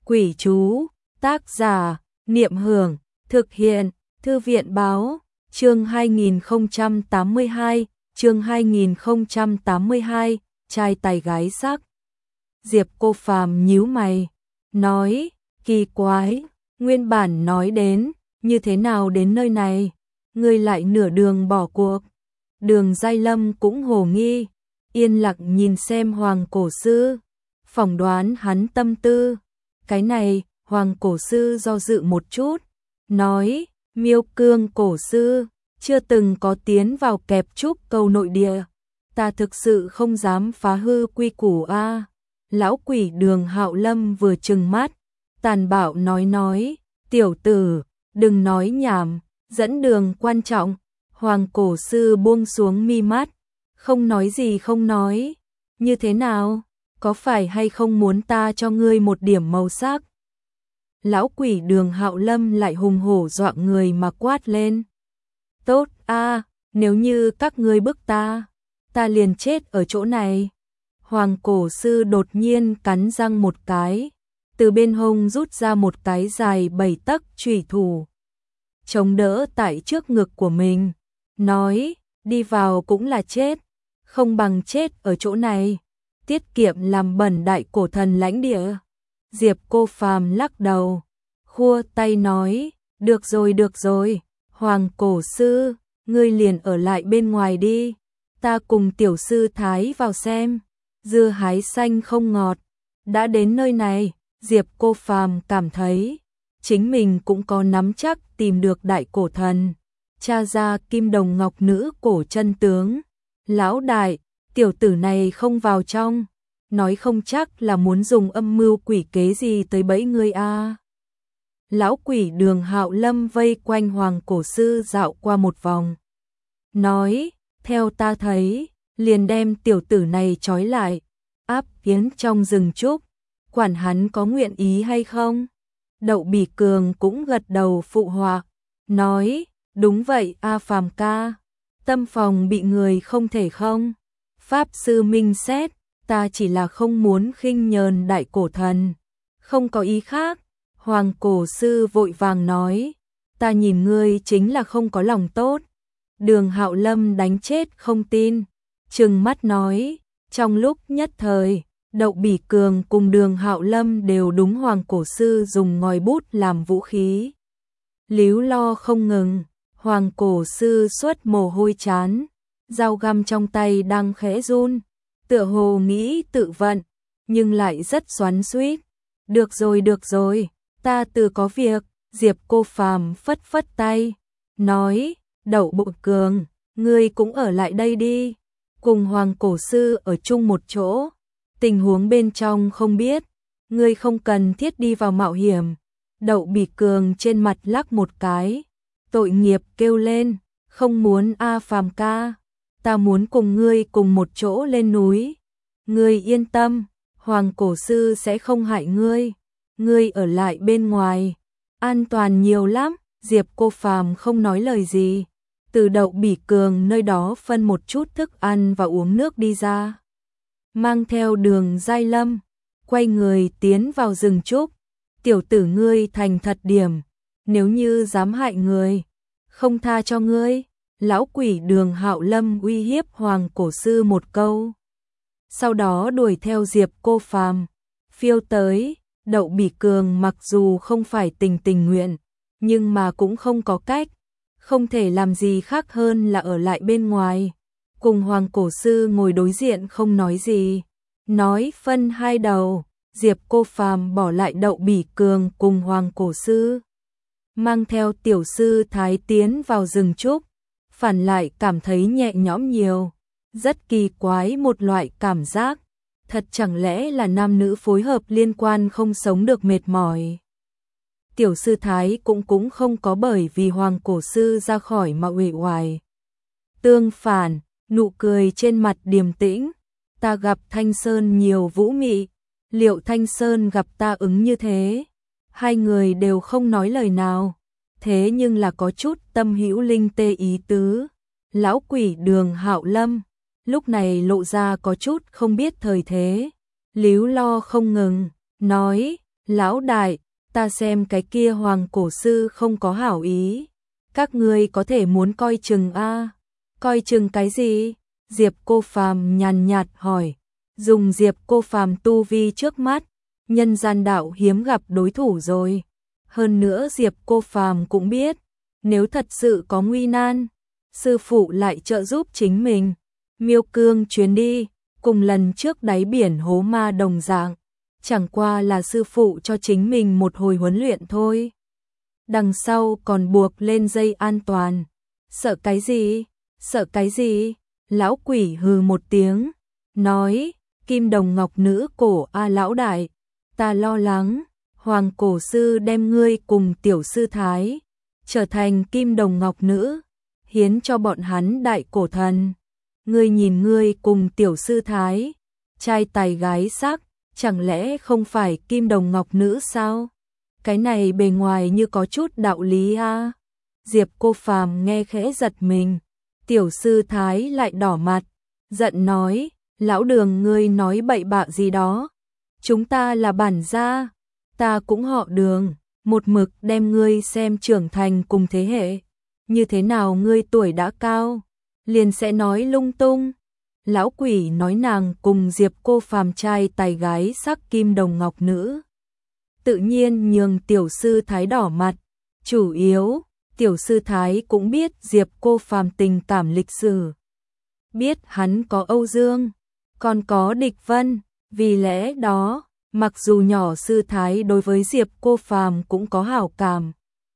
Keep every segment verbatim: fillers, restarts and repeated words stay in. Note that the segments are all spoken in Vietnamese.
Quỷ chú, tác giả, Niệm Hưởng, thực hiện, Thư viện báo, chương hai nghìn không trăm tám mươi hai, chương hai nghìn không trăm tám mươi hai, trai tài gái sắc. Diệp Cô Phàm nhíu mày, nói, kỳ quái, nguyên bản nói đến, như thế nào đến nơi này, ngươi lại nửa đường bỏ cuộc. Đường Giai Lâm cũng hồ nghi, yên lặng nhìn xem Hoàng Cổ Sư, phỏng đoán hắn tâm tư. Cái này, Hoàng Cổ Sư do dự một chút, nói, Miêu Cương Cổ Sư, chưa từng có tiến vào kẹp trúc cầu nội địa, ta thực sự không dám phá hư quy củ a. Lão quỷ Đường Hạo Lâm vừa trừng mắt, tàn bạo nói nói, tiểu tử, đừng nói nhảm, dẫn đường quan trọng. Hoàng Cổ Sư buông xuống mi mắt, không nói gì không nói, như thế nào, có phải hay không muốn ta cho ngươi một điểm màu sắc? Lão quỷ Đường Hạo Lâm lại hùng hổ dọa người mà quát lên. Tốt a, nếu như các ngươi bức ta, ta liền chết ở chỗ này. Hoàng Cổ Sư đột nhiên cắn răng một cái, từ bên hông rút ra một cái dài bảy tấc chủy thủ, chống đỡ tại trước ngực của mình, nói, đi vào cũng là chết, không bằng chết ở chỗ này, tiết kiệm làm bẩn đại cổ thần lãnh địa. Diệp Cô Phàm lắc đầu, khua tay nói, được rồi được rồi, Hoàng Cổ Sư, ngươi liền ở lại bên ngoài đi, ta cùng tiểu sư thái vào xem, dưa hái xanh không ngọt. Đã đến nơi này, Diệp Cô Phàm cảm thấy, chính mình cũng có nắm chắc tìm được đại cổ thần, tra ra kim đồng ngọc nữ cổ chân tướng. Lão đại, tiểu tử này không vào trong, nói không chắc là muốn dùng âm mưu quỷ kế gì tới bẫy ngươi a. Lão quỷ Đường Hạo Lâm vây quanh Hoàng Cổ Sư dạo qua một vòng, nói, theo ta thấy, liền đem tiểu tử này trói lại, áp tiến trong rừng trúc, quản hắn có nguyện ý hay không. Đậu Bỉ Cường cũng gật đầu phụ họa, nói, đúng vậy a Phàm ca, tâm phòng bị người không thể không. Pháp sư minh xét, ta chỉ là không muốn khinh nhờn đại cổ thần, không có ý khác. Hoàng Cổ Sư vội vàng nói, ta nhìn ngươi chính là không có lòng tốt. Đường Hạo Lâm đánh chết không tin, trừng mắt nói, trong lúc nhất thời, Đậu Bỉ Cường cùng Đường Hạo Lâm đều đúng Hoàng Cổ Sư dùng ngòi bút làm vũ khí. Líu lo không ngừng, Hoàng Cổ Sư xuất mồ hôi chán, dao găm trong tay đang khẽ run, tựa hồ nghĩ tự vận, nhưng lại rất xoắn xuýt. Được rồi được rồi, ta tự có việc. Diệp Cô Phàm phất phất tay, nói, Đậu Bỉ Cường, ngươi cũng ở lại đây đi, cùng Hoàng Cổ Sư ở chung một chỗ, tình huống bên trong không biết, ngươi không cần thiết đi vào mạo hiểm. Đậu Bỉ Cường trên mặt lắc một cái, tội nghiệp kêu lên, không muốn a Phàm ca, ta muốn cùng ngươi cùng một chỗ lên núi. Ngươi yên tâm, Hoàng Cổ Sư sẽ không hại ngươi, ngươi ở lại bên ngoài, an toàn nhiều lắm. Diệp Cô Phàm không nói lời gì, từ Đậu Bỉ Cường nơi đó phân một chút thức ăn và uống nước đi ra, mang theo Đường Giai Lâm, quay người tiến vào rừng trúc. Tiểu tử ngươi thành thật điểm, nếu như dám hại người, không tha cho ngươi. Lão quỷ Đường Hạo Lâm uy hiếp Hoàng Cổ Sư một câu, sau đó đuổi theo Diệp Cô Phàm phiêu tới. Đậu Bỉ Cường mặc dù không phải tình tình nguyện, nhưng mà cũng không có cách, không thể làm gì khác hơn là ở lại bên ngoài, cùng Hoàng Cổ Sư ngồi đối diện không nói gì. Nói phân hai đầu, Diệp Cô Phàm bỏ lại Đậu Bỉ Cường cùng Hoàng Cổ Sư, mang theo tiểu sư thái tiến vào rừng trúc, phản lại cảm thấy nhẹ nhõm nhiều, rất kỳ quái một loại cảm giác, thật chẳng lẽ là nam nữ phối hợp liên quan không sống được mệt mỏi. Tiểu sư thái cũng cũng không có bởi vì Hoàng Cổ Sư ra khỏi mà uể oải. Tương phản, nụ cười trên mặt điềm tĩnh, ta gặp Thanh Sơn nhiều vũ mị, liệu Thanh Sơn gặp ta ứng như thế? Hai người đều không nói lời nào, thế nhưng là có chút tâm hữu linh tê ý tứ. Lão quỷ Đường Hạo Lâm lúc này lộ ra có chút không biết thời thế, líu lo không ngừng, nói, Lão đại, ta xem cái kia Hoàng cổ sư không có hảo ý. Các ngươi có thể muốn coi chừng a. Coi chừng cái gì? Diệp Cô Phàm nhàn nhạt hỏi. Dùng Diệp Cô Phàm tu vi trước mắt, nhân gian đạo hiếm gặp đối thủ rồi. Hơn nữa Diệp Cô Phàm cũng biết, nếu thật sự có nguy nan, sư phụ lại trợ giúp chính mình. Miêu Cương chuyến đi, cùng lần trước đáy biển hố ma đồng dạng, chẳng qua là sư phụ cho chính mình một hồi huấn luyện thôi. Đằng sau còn buộc lên dây an toàn. Sợ cái gì? Sợ cái gì? Lão quỷ hừ một tiếng, nói, kim đồng ngọc nữ cổ a lão đại, ta lo lắng, Hoàng cổ sư đem ngươi cùng tiểu sư thái, trở thành kim đồng ngọc nữ, hiến cho bọn hắn đại cổ thần. Ngươi nhìn ngươi cùng tiểu sư thái, trai tài gái sắc, chẳng lẽ không phải kim đồng ngọc nữ sao? Cái này bề ngoài như có chút đạo lý a. Diệp Cô Phàm nghe khẽ giật mình, tiểu sư thái lại đỏ mặt, giận nói, lão Đường ngươi nói bậy bạ gì đó, chúng ta là bản gia, ta cũng họ Đường, một mực đem ngươi xem trưởng thành cùng thế hệ, như thế nào ngươi tuổi đã cao, liền sẽ nói lung tung. Lão quỷ nói nàng cùng Diệp Cô Phàm trai tài gái sắc kim đồng ngọc nữ, tự nhiên nhường tiểu sư thái đỏ mặt, chủ yếu, tiểu sư thái cũng biết Diệp Cô Phàm tình cảm lịch sử, biết hắn có Âu Dương, còn có Địch Vân, vì lẽ đó, mặc dù nhỏ sư thái đối với Diệp Cô Phàm cũng có hảo cảm,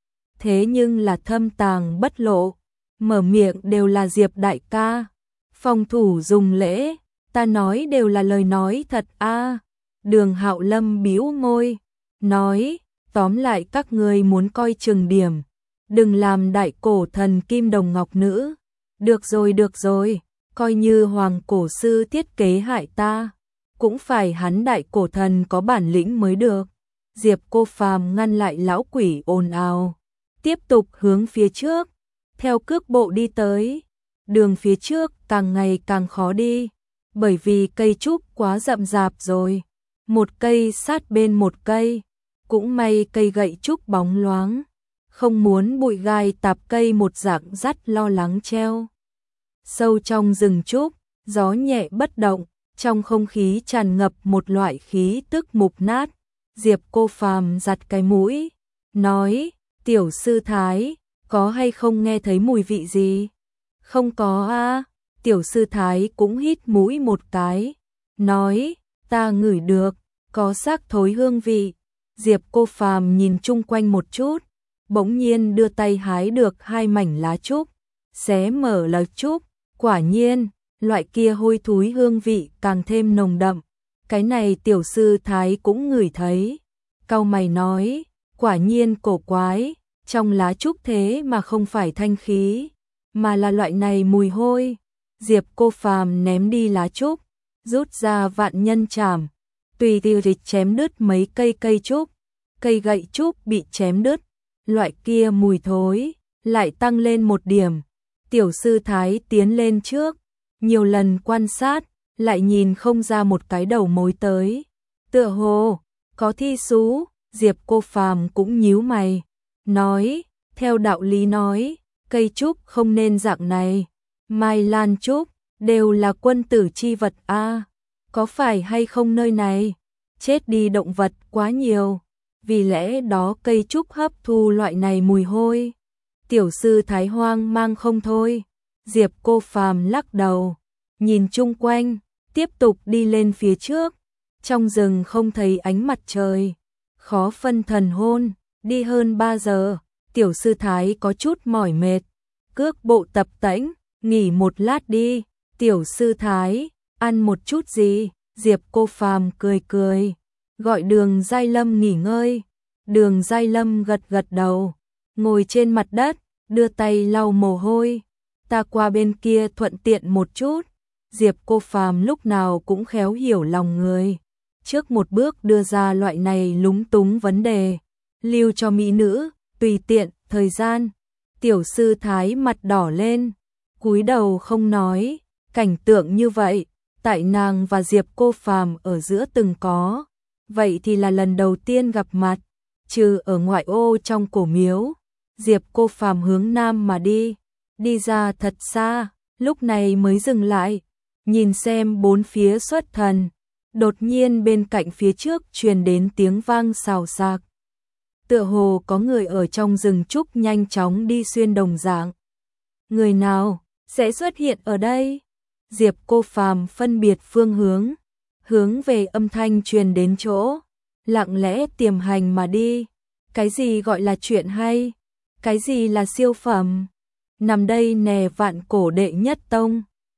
thế nhưng là thâm tàng bất lộ, mở miệng đều là Diệp đại ca, phòng thủ dùng lễ, ta nói đều là lời nói thật a. Đường Hạo Lâm bĩu môi, nói, tóm lại các ngươi muốn coi chừng điểm, đừng làm đại cổ thần kim đồng ngọc nữ. Được rồi được rồi, coi như Hoàng cổ sư thiết kế hại ta, cũng phải hắn đại cổ thần có bản lĩnh mới được. Diệp Cô Phàm ngăn lại lão quỷ ồn ào, tiếp tục hướng phía trước, theo cước bộ đi tới. Đường phía trước càng ngày càng khó đi, bởi vì cây trúc quá rậm rạp rồi, một cây sát bên một cây, cũng may cây gậy trúc bóng loáng, không muốn bụi gai tạp cây một dạng dắt lo lắng treo. Sâu trong rừng trúc, gió nhẹ bất động, trong không khí tràn ngập một loại khí tức mục nát. Diệp Cô Phàm giặt cái mũi, nói, tiểu sư thái, có hay không nghe thấy mùi vị gì? Không có a. Tiểu sư thái cũng hít mũi một cái, nói, ta ngửi được, có xác thối hương vị. Diệp Cô Phàm nhìn chung quanh một chút, bỗng nhiên đưa tay hái được hai mảnh lá trúc, xé mở lá trúc, quả nhiên, loại kia hôi thối hương vị càng thêm nồng đậm. Cái này tiểu sư thái cũng ngửi thấy, cau mày nói, quả nhiên cổ quái, trong lá trúc thế mà không phải thanh khí, mà là loại này mùi hôi. Diệp Cô Phàm ném đi lá trúc, rút ra vạn nhân chảm, tùy tiêu dịch chém đứt mấy cây cây trúc, cây gậy trúc bị chém đứt, loại kia mùi thối lại tăng lên một điểm. Tiểu sư thái tiến lên trước, nhiều lần quan sát, lại nhìn không ra một cái đầu mối tới. Tựa hồ có thi sú. Diệp Cô Phàm cũng nhíu mày, nói, theo đạo lý nói, cây trúc không nên dạng này, mai lan trúc đều là quân tử chi vật a, có phải hay không nơi này chết đi động vật quá nhiều, vì lẽ đó cây trúc hấp thu loại này mùi hôi. Tiểu sư thái hoang mang không thôi. Diệp Cô Phàm lắc đầu, nhìn chung quanh, tiếp tục đi lên phía trước. Trong rừng không thấy ánh mặt trời, khó phân thần hôn. Đi hơn ba giờ, tiểu sư thái có chút mỏi mệt, cước bộ tập tễnh, nghỉ một lát đi. Tiểu sư thái, ăn một chút gì? Diệp Cô Phàm cười cười, gọi Đường Giai Lâm nghỉ ngơi. Đường Giai Lâm gật gật đầu, ngồi trên mặt đất, đưa tay lau mồ hôi. Ta qua bên kia thuận tiện một chút. Diệp Cô Phàm lúc nào cũng khéo hiểu lòng người, trước một bước đưa ra loại này lúng túng vấn đề, lưu cho mỹ nữ tùy tiện thời gian. Tiểu sư thái mặt đỏ lên, cúi đầu không nói. Cảnh tượng như vậy, tại nàng và Diệp Cô Phàm ở giữa từng có vậy thì là lần đầu tiên gặp mặt, trừ ở ngoại ô trong cổ miếu. Diệp Cô Phàm hướng nam mà đi, đi ra thật xa, lúc này mới dừng lại, nhìn xem bốn phía xuất thần. Đột nhiên bên cạnh phía trước truyền đến tiếng vang xào xạc. Tựa hồ có người ở trong rừng trúc nhanh chóng đi xuyên đồng dạng. Người nào sẽ xuất hiện ở đây? Diệp Cô Phàm phân biệt phương hướng, hướng về âm thanh truyền đến chỗ, lặng lẽ tiềm hành mà đi. Cái gì gọi là chuyện hay? Cái gì là siêu phẩm? Nằm đây nè, vạn cổ đệ nhất tông,